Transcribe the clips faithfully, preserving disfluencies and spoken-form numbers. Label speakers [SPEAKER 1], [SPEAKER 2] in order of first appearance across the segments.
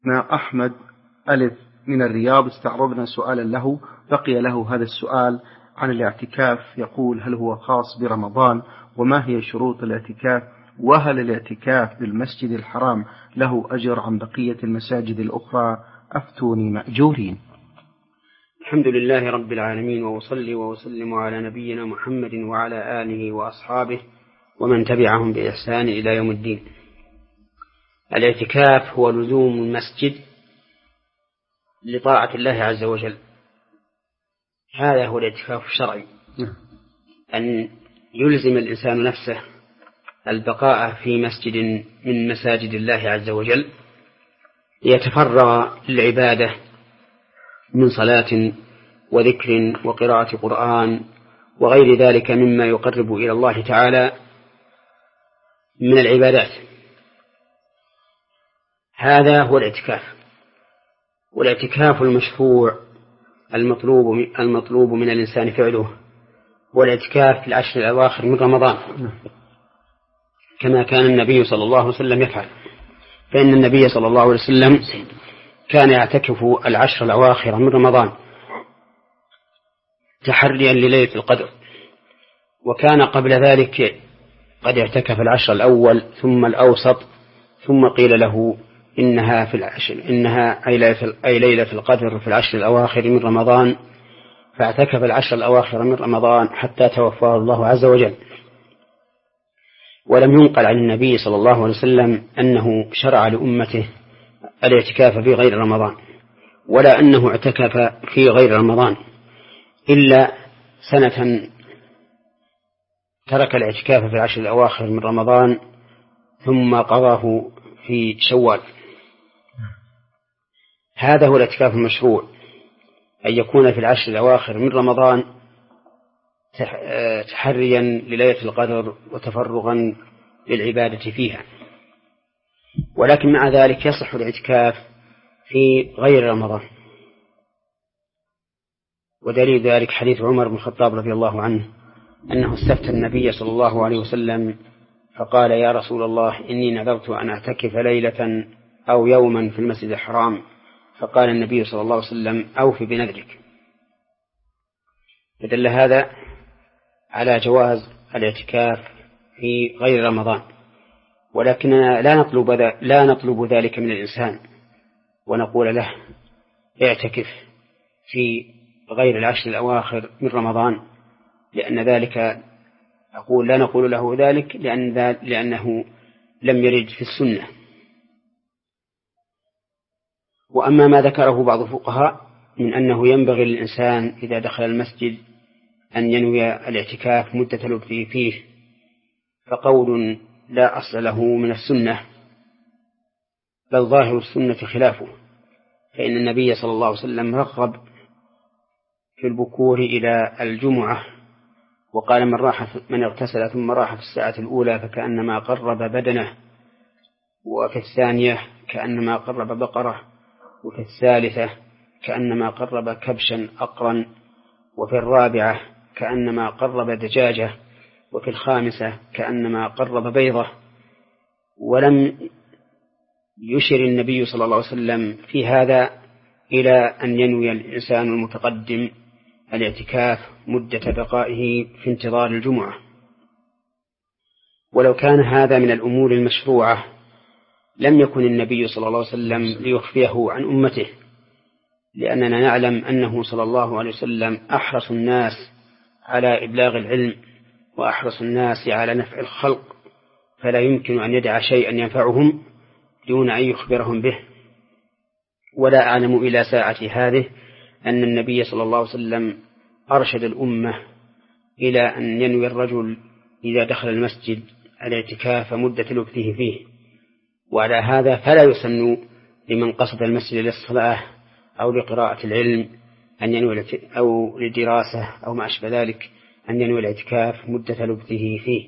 [SPEAKER 1] نا أحمد ألف من الرياض استعرضنا سؤالا له بقي له هذا السؤال عن الاعتكاف. يقول: هل هو خاص برمضان؟ وما هي شروط الاعتكاف؟ وهل الاعتكاف بالمسجد الحرام له أجر عن بقية المساجد الأخرى؟ أفتوني مأجورين.
[SPEAKER 2] الحمد لله رب العالمين، وأصلي وأسلم على نبينا محمد وعلى آله وأصحابه ومن تبعهم بإحسان إلى يوم الدين. الاعتكاف هو لزوم المسجد لطاعة الله عز وجل، هذا هو الاعتكاف الشرعي، أن يلزم الإنسان نفسه البقاء في مسجد من مساجد الله عز وجل ليتفرغ للعبادة من صلاة وذكر وقراءة قرآن وغير ذلك مما يقرب إلى الله تعالى من العبادات. هذا هو الاعتكاف. والاعتكاف المشروع المطلوب المطلوب من الإنسان فعله هو الاعتكاف في العشر الأواخر من رمضان، كما كان النبي صلى الله عليه وسلم يفعل. فإن النبي صلى الله عليه وسلم كان يعتكف العشر الأواخر من رمضان تحريا لليلة القدر، وكان قبل ذلك قد اعتكف العشر الأول ثم الأوسط، ثم قيل له إنها في العشر إنها أي ليلة القدر في العشر الأواخر من رمضان، فاعتكف العشر الأواخر من رمضان حتى توفاه الله عز وجل. ولم ينقل عن النبي صلى الله عليه وسلم أنه شرع لأمته الاعتكاف في غير رمضان، ولا أنه اعتكف في غير رمضان، إلا سنة ترك الاعتكاف في العشر الأواخر من رمضان ثم قضاه في شوال. هذا هو الاعتكاف المشروع، أن يكون في العشر الأواخر من رمضان تحريا لليلة القدر وتفرغا للعبادة فيها. ولكن مع ذلك يصح الاعتكاف في غير رمضان، ودليل ذلك حديث عمر بن الخطاب رضي الله عنه أنه استفتى النبي صلى الله عليه وسلم فقال: يا رسول الله، إني نذرت أن أعتكف ليلة أو يوما في المسجد الحرام. فقال النبي صلى الله عليه وسلم: أوف بنذرك. فدل هذا على جواز الاعتكاف في غير رمضان، ولكننا لا نطلب لا نطلب ذلك من الإنسان ونقول له اعتكف في غير العشر الأواخر من رمضان، لأن ذلك أقول لا نقول له ذلك لأن لأنه لم يرد في السنة. وأما ما ذكره بعض الفقهاء من أنه ينبغي للإنسان إذا دخل المسجد أن ينوي الاعتكاف مدة لبثه فيه، فقول لا أصل له من السنة، بل ظاهر السنة خلافه. فإن النبي صلى الله عليه وسلم رغب في البكور إلى الجمعة، وقال: من راح من اغتسل ثم راح في الساعة الأولى فكأنما قرب بدنه، وفي الثانية كأنما قرب بقرة، وفي الثالثة كأنما قرب كبشا أقرا، وفي الرابعة كأنما قرب دجاجة، وفي الخامسة كأنما قرب بيضة. ولم يشر النبي صلى الله عليه وسلم في هذا إلى أن ينوي الإنسان المتقدم الاعتكاف مدة بقائه في انتظار الجمعة. ولو كان هذا من الأمور المشروعة لم يكن النبي صلى الله عليه وسلم ليخفيه عن أمته، لأننا نعلم أنه صلى الله عليه وسلم أحرص الناس على إبلاغ العلم وأحرص الناس على نفع الخلق، فلا يمكن أن يدع شيئا ينفعهم دون أن يخبرهم به. ولا أعلم إلى ساعة هذه أن النبي صلى الله عليه وسلم أرشد الأمة إلى أن ينوي الرجل إذا دخل المسجد الاعتكاف مدة لبثه فيه. وعلى هذا فلا يسن لمن قصد المسجد للصلاة أو لقراءة العلم أن ينوي أو للدراسة أو ما أشبه ذلك أن ينوي الاعتكاف مدة لبثه فيه.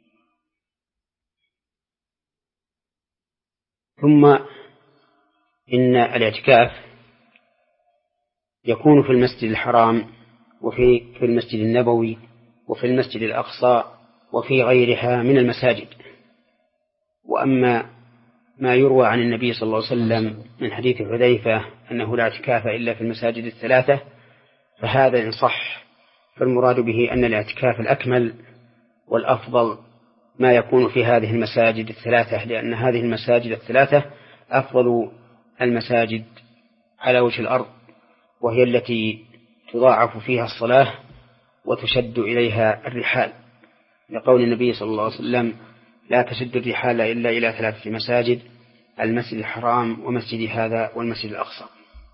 [SPEAKER 2] ثم إن الاعتكاف يكون في المسجد الحرام وفي في المسجد النبوي وفي المسجد الأقصى وفي غيرها من المساجد. وأما ما يروى عن النبي صلى الله عليه وسلم من حديث حذيفة أنه لا اعتكاف إلا في المساجد الثلاثة، فهذا إن صح فالمراد به أن الاعتكاف الأكمل والأفضل ما يكون في هذه المساجد الثلاثة، لأن هذه المساجد الثلاثة أفضل المساجد على وجه الأرض، وهي التي تضاعف فيها الصلاة وتشد إليها الرحال، لقول النبي صلى الله عليه وسلم: لا تشد الرحال إلا إلى ثلاثة مساجد: المسجد الحرام ومسجد هذا والمسجد الأقصى.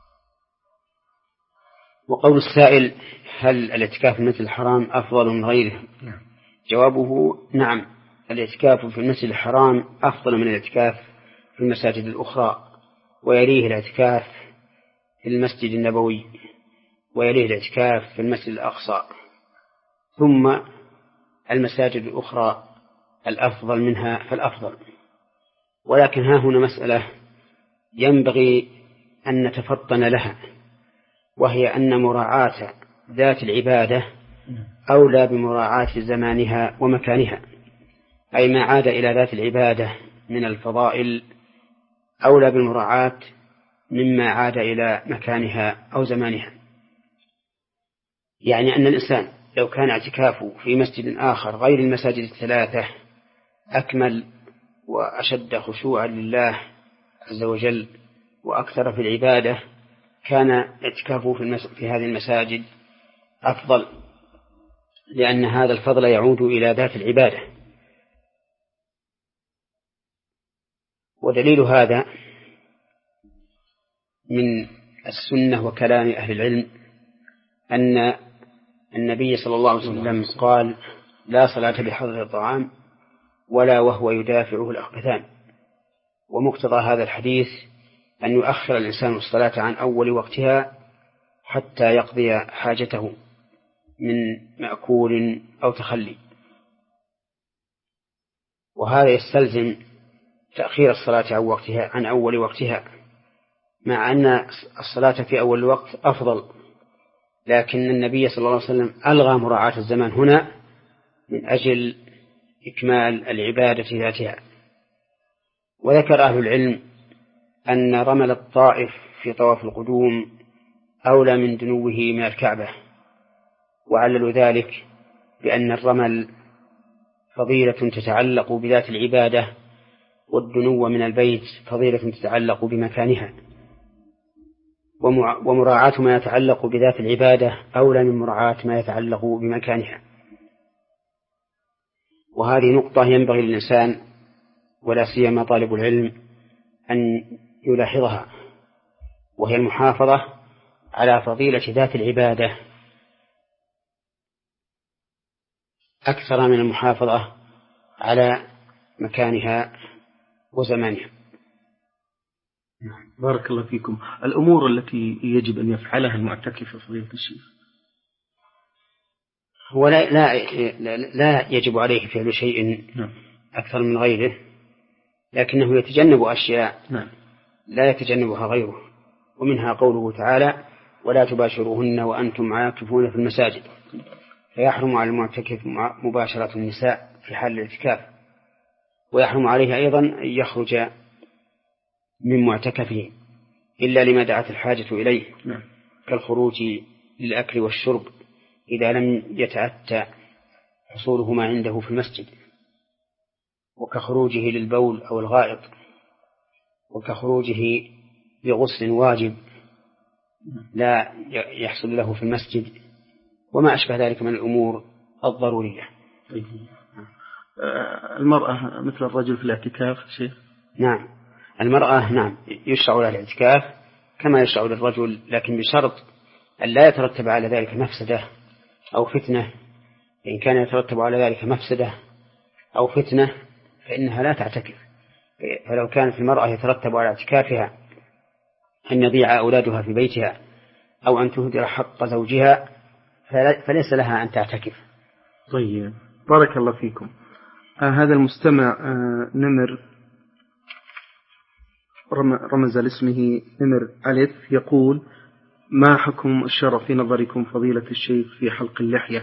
[SPEAKER 2] وقول السائل: هل الاعتكاف في المسجد الحرام أفضل من غيره؟ جوابه: نعم، الاعتكاف في المسجد الحرام أفضل من الاعتكاف في المساجد الأخرى، ويليه الاعتكاف في المسجد النبوي، ويليه الاعتكاف في المسجد الأقصى، ثم المساجد الأخرى الأفضل منها فالأفضل. ولكن ها هنا مسألة ينبغي أن نتفطن لها، وهي أن مراعاة ذات العبادة أولى بمراعاة زمانها ومكانها، أي ما عاد إلى ذات العبادة من الفضائل أولى بالمراعاة مما عاد إلى مكانها أو زمانها. يعني أن الإنسان لو كان اعتكافه في مسجد آخر غير المساجد الثلاثة أكمل وأشد خشوعا لله عز وجل وأكثر في العبادة، كان اعتكافه في, المس... في هذه المساجد أفضل، لأن هذا الفضل يعود إلى ذات العبادة. ودليل هذا من السنة وكلام أهل العلم أن النبي صلى الله عليه وسلم قال: لا صلاة بحضر الطعام ولا وهو يدافعه الأخبثان. ومقتضى هذا الحديث أن يؤخر الإنسان الصلاة عن أول وقتها حتى يقضي حاجته من مأكول أو تخلي، وهذا يستلزم تأخير الصلاة عن وقتها عن أول وقتها، مع أن الصلاة في أول الوقت أفضل، لكن النبي صلى الله عليه وسلم ألغى مراعاة الزمان هنا من أجل إكمال العبادة ذاتها. وذكر أهل العلم أن رمل الطائف في طواف القدوم أولى من دنوه من الكعبة، وعللوا ذلك بأن الرمل فضيلة تتعلق بذات العبادة، والدنو من البيت فضيلة تتعلق بمكانها، ومراعاة ما يتعلق بذات العبادة أولى من مراعاة ما يتعلق بمكانها. وهذه نقطة ينبغي للإنسان ولا سيما طالب العلم أن يلاحظها، وهي المحافظة على فضيلة ذات العبادة أكثر من المحافظة على مكانها وزمانها.
[SPEAKER 1] بارك الله فيكم. الأمور التي يجب أن يفعلها المعتكف فضيلة الشيخ،
[SPEAKER 2] هو لا, لا, لا يجب عليه فعل شيء أكثر من غيره، لكنه يتجنب أشياء لا يتجنبها غيره، ومنها قوله تعالى: ولا تباشروهن وأنتم عاكفون في المساجد، فيحرم على المعتكف مباشرة النساء في حال الاعتكاف، ويحرم عليه أيضا أن يخرج من معتكفه إلا لما دعت الحاجة إليه، كالخروج للأكل والشرب إذا لم يتأتى حصوله ما عنده في المسجد، وكخروجه للبول أو الغائط، وكخروجه لغسل واجب لا يحصل له في المسجد، وما أشبه ذلك من الأمور الضرورية.
[SPEAKER 1] المرأة مثل الرجل في الاعتكاف شيخ؟
[SPEAKER 2] نعم، المرأة نعم يشرع لها الاعتكاف كما يشرع للرجل، لكن بشرط أن لا يترتب على ذلك مفسدة أو فتنة. إن كان يترتب على ذلك مفسدة أو فتنة فإنها لا تعتكف. فلو كانت المرأة يترتب على اعتكافها أن يضيع أولادها في بيتها أو أن تهدر حق زوجها فليس لها أن تعتكف.
[SPEAKER 1] طيب، بارك الله فيكم. آه هذا المستمع آه نمر رمز لاسمه نمر ألف، يقول: ما حكم الشرع في نظركم فضيلة الشيخ في حلق اللحية؟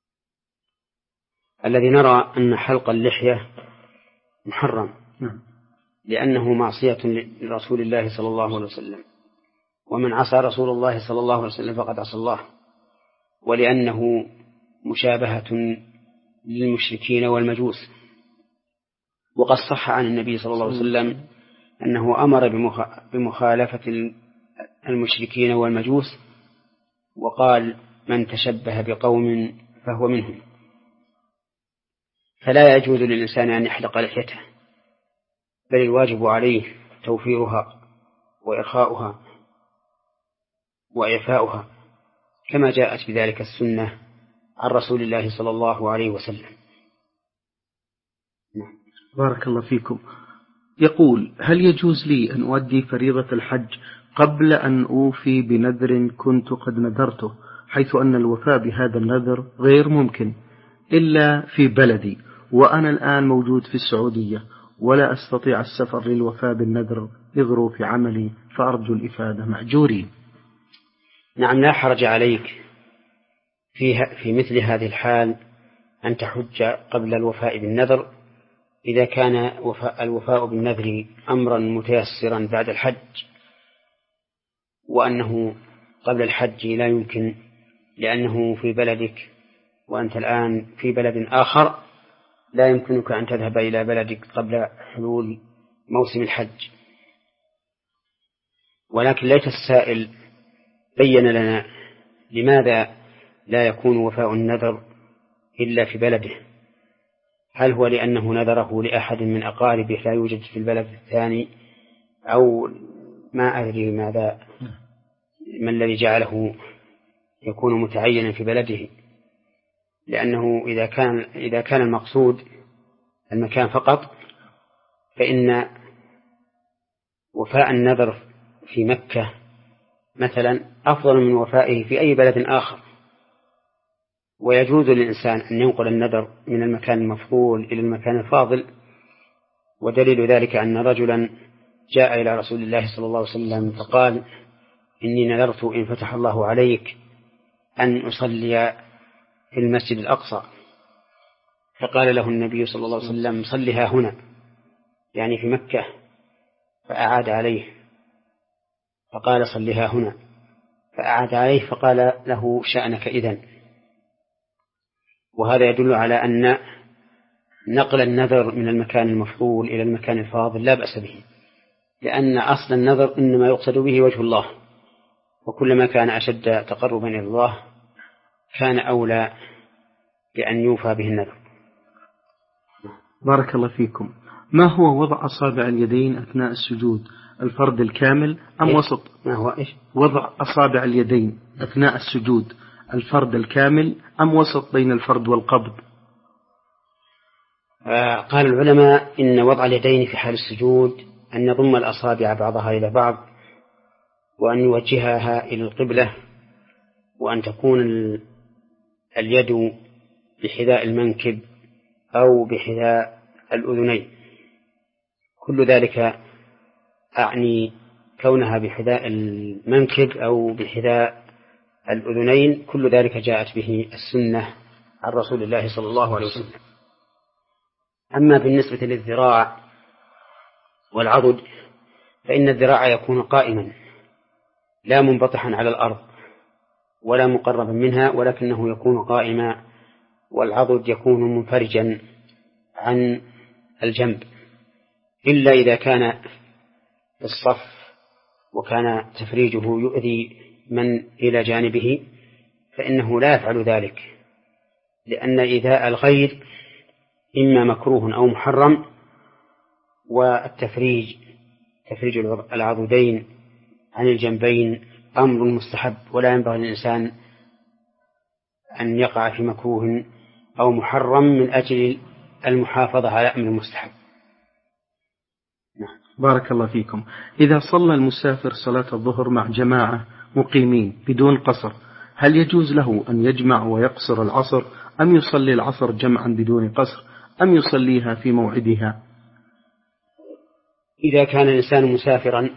[SPEAKER 2] الذي نرى أن حلق اللحية محرم، لأنه معصية لرسول الله صلى الله عليه وسلم، ومن عصى رسول الله صلى الله عليه وسلم فقد عصى الله، ولأنه مشابهة للمشركين والمجوس. وقد صح عن النبي صلى الله عليه وسلم أنه أمر بمخالفة المشركين والمجوس، وقال: من تشبه بقوم فهو منهم. فلا يجوز للإنسان أن يحلق لحيته، بل الواجب عليه توفيرها وإرخاؤها وإعفاؤها، كما جاءت بذلك السنة عن رسول الله صلى الله عليه وسلم.
[SPEAKER 1] بارك الله فيكم. يقول: هل يجوز لي أن أؤدي فريضة الحج قبل أن أوفي بنذر كنت قد نذرته، حيث أن الوفاء بهذا النذر غير ممكن إلا في بلدي، وأنا الآن موجود في السعودية ولا أستطيع السفر للوفاء بالنذر لظروف عملي، فأرجو الإفادة مأجورين.
[SPEAKER 2] نعم، لا حرج عليك في في مثل هذه الحال أن تحج قبل الوفاء بالنذر، إذا كان وفاء الوفاء بالنذر أمرا متيسرا بعد الحج، وأنه قبل الحج لا يمكن لأنه في بلدك وأنت الآن في بلد آخر، لا يمكنك أن تذهب إلى بلدك قبل حلول موسم الحج. ولكن ليت السائل بين لنا لماذا لا يكون وفاء النذر إلا في بلده. هل هو لأنه نذره لأحد من أقاربه لا يوجد في البلد الثاني، أو ما أدري ماذا ما الذي جعله يكون متعينا في بلده؟ لأنه إذا كان إذا كان المقصود المكان فقط، فإن وفاء النذر في مكة مثلا أفضل من وفائه في أي بلد آخر. ويجوز للإنسان أن ينقل النذر من المكان المفضول إلى المكان الفاضل، ودليل ذلك أن رجلا جاء إلى رسول الله صلى الله عليه وسلم فقال: إني نذرت إن فتح الله عليك أن أصلي في المسجد الأقصى. فقال له النبي صلى الله عليه وسلم: صلها هنا، يعني في مكة. فأعاد عليه فقال: صلها هنا. فأعاد عليه فقال له: شأنك إذن. وهذا يدل على أن نقل النذر من المكان المفضول إلى المكان الفاضل لا بأس به، لأن أصل النذر إنما يقصد به وجه الله، وكلما كان أشد تقربا إلى الله كان أولى بأن يوفى به النذر.
[SPEAKER 1] بارك الله فيكم. ما هو وضع أصابع اليدين أثناء السجود، الفرد الكامل أم
[SPEAKER 2] إيه؟
[SPEAKER 1] وسط؟
[SPEAKER 2] ما هو إيش؟
[SPEAKER 1] وضع أصابع اليدين أثناء السجود الفرد الكامل أم وسط بين الفرد والقبض؟
[SPEAKER 2] آه قال العلماء إن وضع اليدين في حال السجود أن يضم الأصابع بعضها إلى بعض، وأن يوجهها إلى القبلة، وأن تكون اليد بحذاء المنكب أو بحذاء الأذنين. كل ذلك أعني كونها بحذاء المنكب أو بحذاء الأذنين، كل ذلك جاءت به السنة عن رسول الله صلى الله عليه وسلم. أما بالنسبة للذراع والعضد فإن الذراع يكون قائما لا منبطحا على الأرض ولا مقربا منها، ولكنه يكون قائما، والعضد يكون منفرجا عن الجنب، إلا إذا كان في الصف وكان تفريجه يؤذي من إلى جانبه فإنه لا يفعل ذلك، لأن إيذاء الغير إما مكروه أو محرم، والتفريج تفريج العضدين عن الجنبين أمر مستحب، ولا ينبغي للإنسان أن يقع في مكروه أو محرم من أجل المحافظة على أمر مستحب.
[SPEAKER 1] بارك الله فيكم. إذا صلى المسافر صلاة الظهر مع جماعة مقيمين بدون قصر، هل يجوز له أن يجمع ويقصر العصر، أم يصلي العصر جمعا بدون قصر، أم يصليها في موعدها؟
[SPEAKER 2] إذا كان الإنسان مسافرا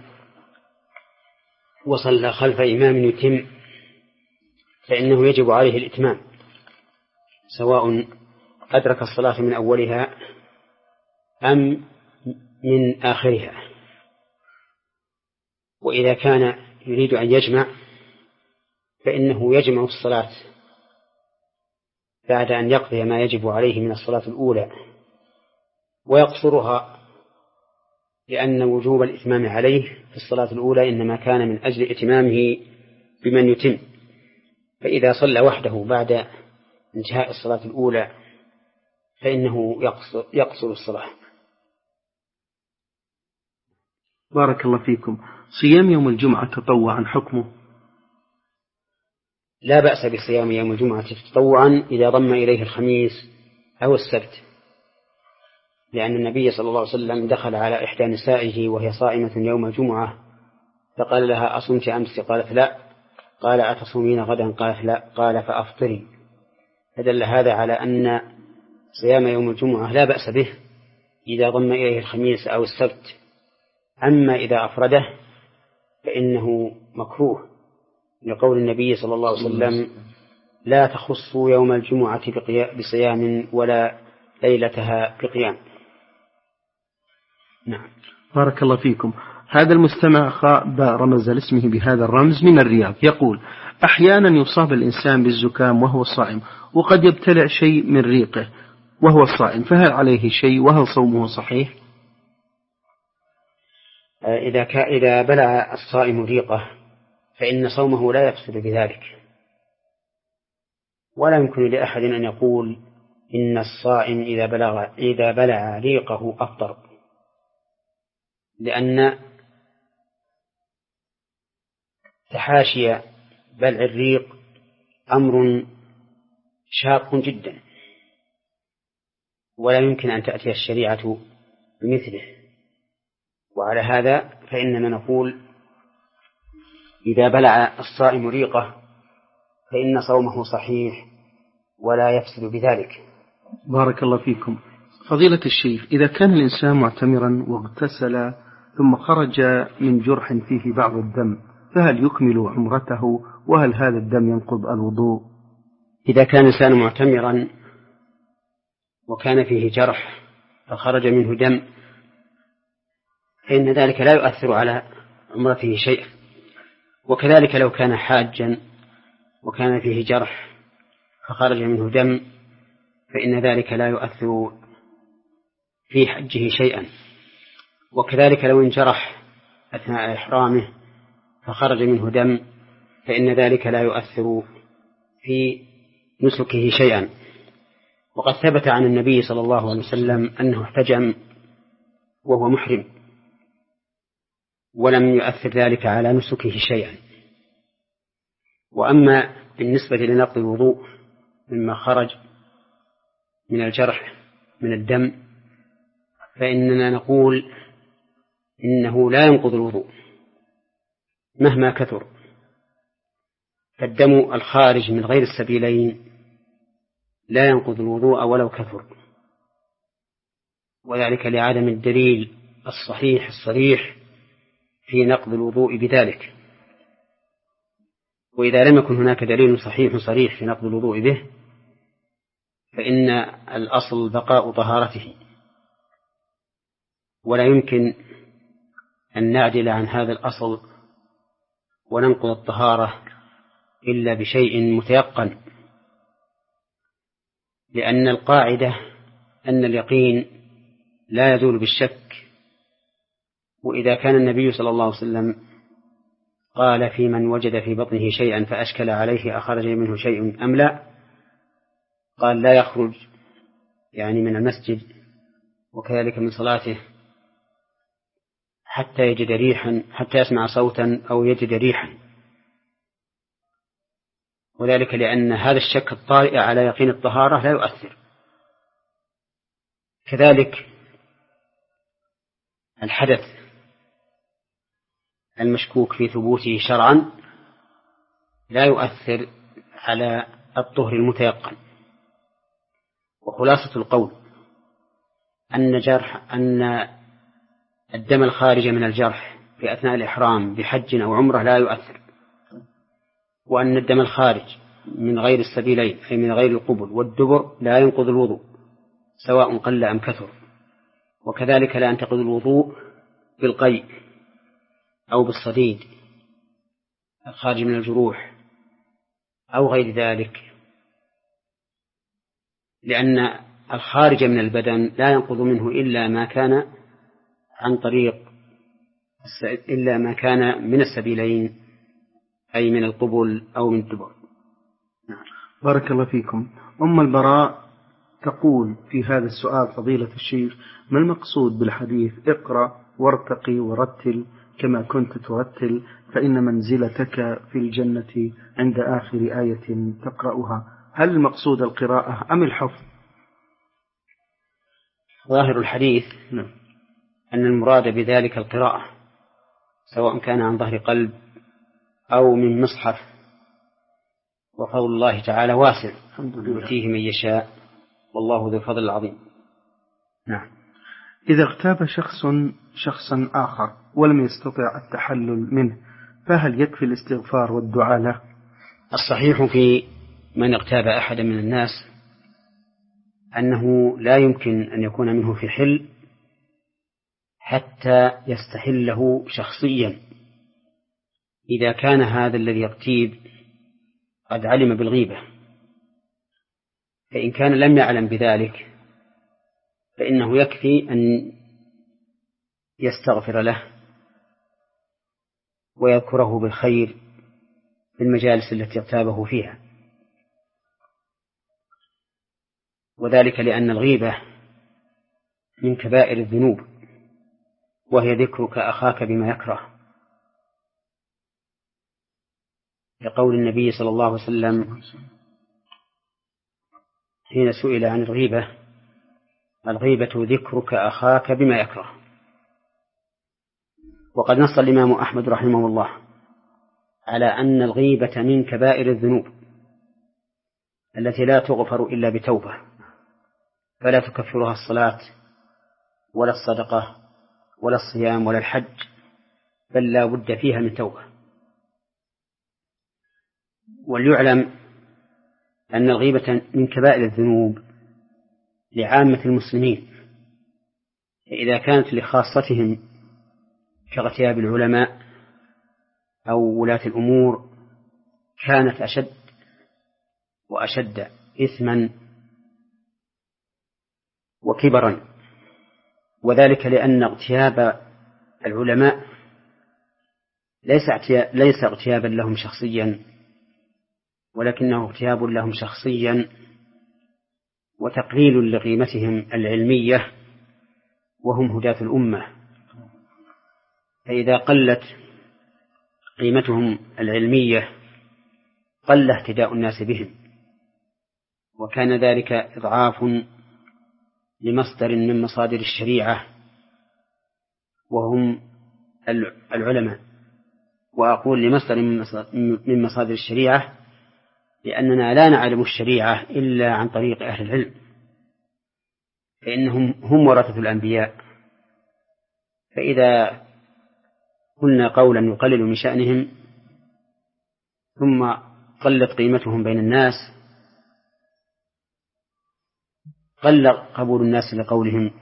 [SPEAKER 2] وصلى خلف إمام يتم فإنه يجب عليه الإتمام، سواء أدرك الصلاة من أولها أم من آخرها. وإذا كان يريد أن يجمع فإنه يجمع الصلاة بعد أن يقضي ما يجب عليه من الصلاة الأولى ويقصرها، لأن وجوب الإتمام عليه في الصلاة الأولى إنما كان من أجل إتمامه بمن يتم، فإذا صلى وحده بعد انتهاء الصلاة الأولى فإنه يقصر, يقصر الصلاة.
[SPEAKER 1] بارك الله فيكم. صيام يوم الجمعة تطوعا حكمه؟
[SPEAKER 2] لا بأس بصيام يوم الجمعة تطوعا إذا ضم إليه الخميس أو السبت، لأن النبي صلى الله عليه وسلم دخل على إحدى نسائه وهي صائمة يوم الجمعة فقال لها أصمت أمس؟ قالت لا. قال أتصومين غدا؟ قالت لا. قال فأفطري. فدل هذا على أن صيام يوم الجمعة لا بأس به إذا ضم إليه الخميس أو السبت. أما إذا أفرده فإنه مكروه، لقول النبي صلى الله عليه وسلم لا تخصوا يوم الجمعة بصيام ولا ليلتها بقيام. نعم.
[SPEAKER 1] بارك الله فيكم. هذا المستمع خاء رمز لاسمه بهذا الرمز من الرياض يقول: أحيانا يصاب الإنسان بالزكام وهو صائم، وقد يبتلع شيء من ريقه وهو صائم، فهل عليه شيء وهل صومه صحيح؟
[SPEAKER 2] إذا إذا بلع الصائم ريقه فإن صومه لا يفسد بذلك، ولا يمكن لأحد أن يقول إن الصائم إذا بلغ إذا بلع ريقه أفطر، لأن تحاشي بلع الريق أمر شاق جدا، ولا يمكن أن تأتي الشريعة بمثله. وعلى هذا فإننا نقول إذا بلع الصائم ريقه فإن صومه صحيح ولا يفسد بذلك.
[SPEAKER 1] بارك الله فيكم. فضيلة الشيخ، إذا كان الإنسان معتمرا واغتسل ثم خرج من جرح فيه بعض الدم فهل يكمل عمرته، وهل هذا الدم ينقض الوضوء؟
[SPEAKER 2] إذا كان الإنسان معتمرا وكان فيه جرح فخرج منه دم فإن ذلك لا يؤثر على عمرته شيئا، وكذلك لو كان حاجا وكان فيه جرح فخرج منه دم فإن ذلك لا يؤثر في حجه شيئا، وكذلك لو انجرح أثناء إحرامه فخرج منه دم فإن ذلك لا يؤثر في نسكه شيئا. وقد ثبت عن النبي صلى الله عليه وسلم أنه احتجم وهو محرم ولم يؤثر ذلك على نسكه شيئا. وأما بالنسبة لنقض الوضوء مما خرج من الجرح من الدم فإننا نقول إنه لا ينقض الوضوء مهما كثر، فالدم الخارج من غير السبيلين لا ينقض الوضوء ولو كثر، وذلك لعدم الدليل الصحيح الصريح في نقض الوضوء بذلك. وإذا لم يكن هناك دليل صحيح صريح في نقض الوضوء به فإن الأصل بقاء طهارته، ولا يمكن أن نعدل عن هذا الأصل وننقض الطهارة إلا بشيء متيقن، لأن القاعدة أن اليقين لا يزول بالشك. وإذا كان النبي صلى الله عليه وسلم قال في من وجد في بطنه شيئا فأشكل عليه أخرج منه شيء أم لا، قال لا يخرج يعني من المسجد وكذلك من صلاته حتى يجد ريحا حتى يسمع صوتا أو يجد ريحا، وذلك لأن هذا الشك الطارئ على يقين الطهارة لا يؤثر. كذلك الحدث المشكوك في ثبوته شرعا لا يؤثر على الطهر المتيقن. وخلاصة القول أن جرح أن الدم الخارج من الجرح في أثناء الإحرام بحج أو عمرة لا يؤثر، وأن الدم الخارج من غير السبيلين أي من غير القبل والدبر لا ينقض الوضوء سواء قل أم كثر. وكذلك لا ينتقض الوضوء بالقيء أو بالصديد الخارج من الجروح أو غير ذلك، لأن الخارج من البدن لا ينقض منه إلا ما كان عن طريق إلا ما كان من السبيلين، أي من القبل أو من الدبر.
[SPEAKER 1] بارك الله فيكم. أم البراء تقول في هذا السؤال: فضيلة الشيخ، ما المقصود بالحديث اقرأ وارتقي ورتل كما كنت ترتل فإن منزلتك في الجنة عند آخر آية تقرأها؟ هل المقصود القراءة أم الحفظ؟
[SPEAKER 2] ظاهر الحديث
[SPEAKER 1] نعم.
[SPEAKER 2] أن المراد بذلك القراءة، سواء كان عن ظهر قلب أو من مصحف، وفضل الله تعالى واسع يؤتيه من يشاء والله ذو الفضل العظيم.
[SPEAKER 1] نعم. إذا اغتاب شخص شخصا آخر ولم يستطع التحلل منه، فهل يكفي الاستغفار والدعاء له؟
[SPEAKER 2] الصحيح في من اغتاب أحد من الناس أنه لا يمكن أن يكون منه في حل حتى يستحله شخصيا. إذا كان هذا الذي يغتيب قد علم بالغيبة، فإن كان لم يعلم بذلك فإنه يكفي أن يستغفر له ويذكره بالخير في المجالس التي اغتابه فيها، وذلك لأن الغيبة من كبائر الذنوب، وهي ذكرك أخاك بما يكره، لقول النبي صلى الله عليه وسلم حين سئل عن الغيبة: الغيبة ذكرك أخاك بما يكره. وقد نص الإمام أحمد رحمه الله على أن الغيبة من كبائر الذنوب التي لا تغفر إلا بتوبة، فلا تكفرها الصلاة ولا الصدقة ولا الصيام ولا الحج، بل لا بد فيها من توبة. وليعلم أن الغيبة من كبائر الذنوب لعامة المسلمين، إذا كانت لخاصتهم كاغتياب العلماء أو ولاة الأمور كانت أشد وأشد إثما وكبرا، وذلك لأن اغتياب العلماء ليس اغتيابا لهم شخصيا، ولكنه اغتياب لهم شخصيا وتقليل لقيمتهم العلمية، وهم هداة الأمة. فإذا قلت قيمتهم العلمية قل اهتداء الناس بهم، وكان ذلك إضعاف لمصدر من مصادر الشريعة وهم العلماء. وأقول لمصدر من مصادر الشريعة لأننا لا نعلم الشريعة إلا عن طريق أهل العلم، فإنهم هم ورثة الأنبياء. فإذا قلنا قولا يقلل من شأنهم ثم قلت قيمتهم بين الناس قل قبول الناس لقولهم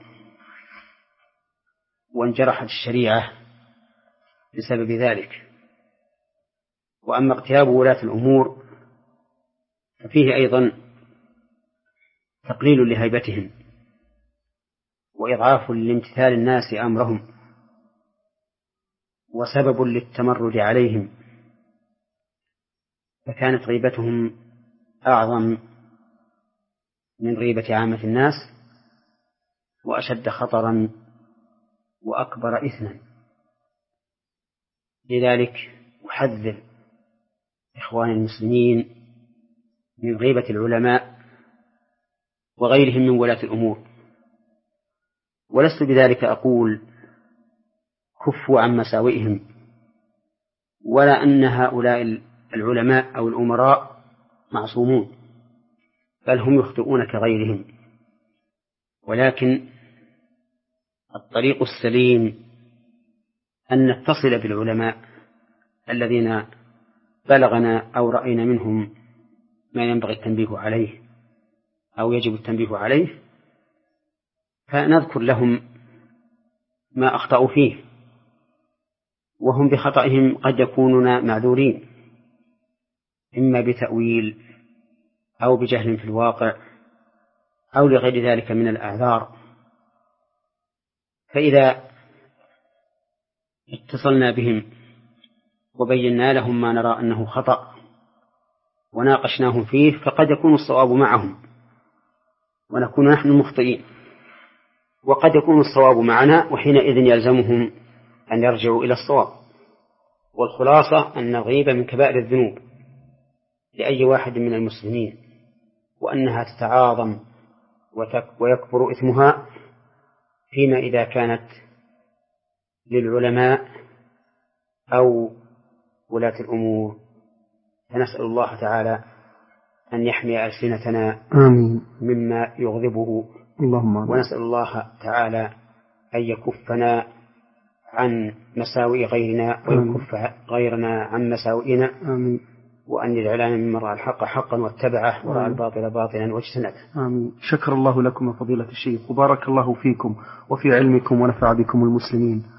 [SPEAKER 2] وانجرحت الشريعة بسبب ذلك. وأما اغتياب ولاة الأمور ففيه أيضا تقليل لهيبتهم وإضعاف لامتثال الناس أمرهم وسبب للتمرد عليهم، فكانت غيبتهم أعظم من غيبة عامة الناس وأشد خطرا وأكبر إثما. لذلك أحذر إخواني المسلمين من غيبة العلماء وغيرهم من ولاة الأمور، ولست بذلك أقول كفوا عن مساوئهم، ولا أن هؤلاء العلماء أو الأمراء معصومون، بل هم يخطئون كغيرهم، ولكن الطريق السليم أن نتصل بالعلماء الذين بلغنا أو رأينا منهم ما ينبغي التنبيه عليه أو يجب التنبيه عليه، فنذكر لهم ما أخطأوا فيه، وهم بخطئهم قد يكونون معذورين، إما بتأويل أو بجهل في الواقع أو لغير ذلك من الأعذار. فإذا اتصلنا بهم وبينا لهم ما نرى أنه خطأ وناقشناهم فيه، فقد يكون الصواب معهم ونكون نحن مخطئين، وقد يكون الصواب معنا، وحينئذ يلزمهم أن يرجعوا إلى الصواب. والخلاصة أن الغيبة من كبائر الذنوب لأي واحد من المسلمين، وأنها تتعاظم ويكبر إثمها فيما إذا كانت للعلماء أو ولاة الأمور. فنسأل الله تعالى أن يحمي ألسنتنا
[SPEAKER 1] آمين
[SPEAKER 2] مما يغضبه،
[SPEAKER 1] اللهم آمين.
[SPEAKER 2] ونسأل الله تعالى أن يكفنا عن مساوئ غيرنا ويكف غيرنا عن مساوئنا،
[SPEAKER 1] آمين.
[SPEAKER 2] وأن يجعلنا ممن رأى الحق حقا واتبعه ورأى الباطل باطلا واجتنبه.
[SPEAKER 1] آمين. شكر الله لكم فضيلة الشيخ، وبارك الله فيكم وفي علمكم ونفع بكم المسلمين.